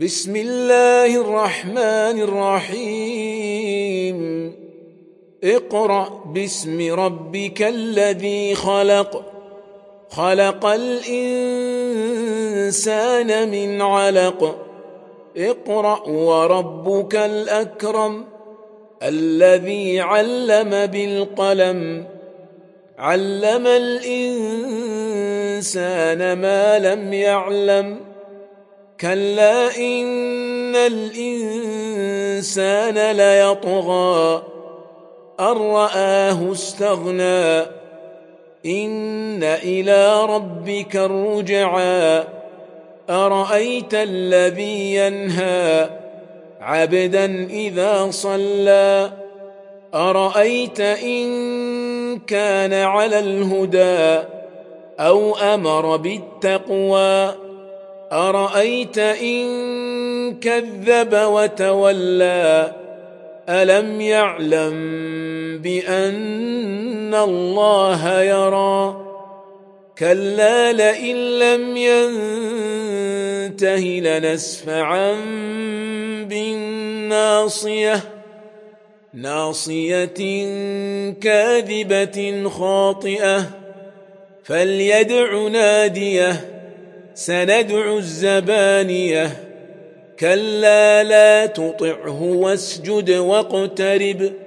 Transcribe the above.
بسم الله الرحمن الرحيم اقرأ باسم ربك الذي خلق خلق الإنسان من علق اقرأ وربك الأكرم الذي علم بالقلم علم الإنسان ما لم يعلم كلا إن الإنسان ليطغى أن رآه استغنى إن إلى ربك الرجعى أرأيت الذي ينهى عبدا إذا صلى أرأيت إن كان على الهدى أو أمر بالتقوى أرأيت إن كذب وتولى ألم يعلم بأن الله يرى كلا لئن لم ينته لنسفعا بالناصية ناصية كاذبة خاطئة فليدع ناديه سندع الزبانية كلا لا تطعه واسجد واقترب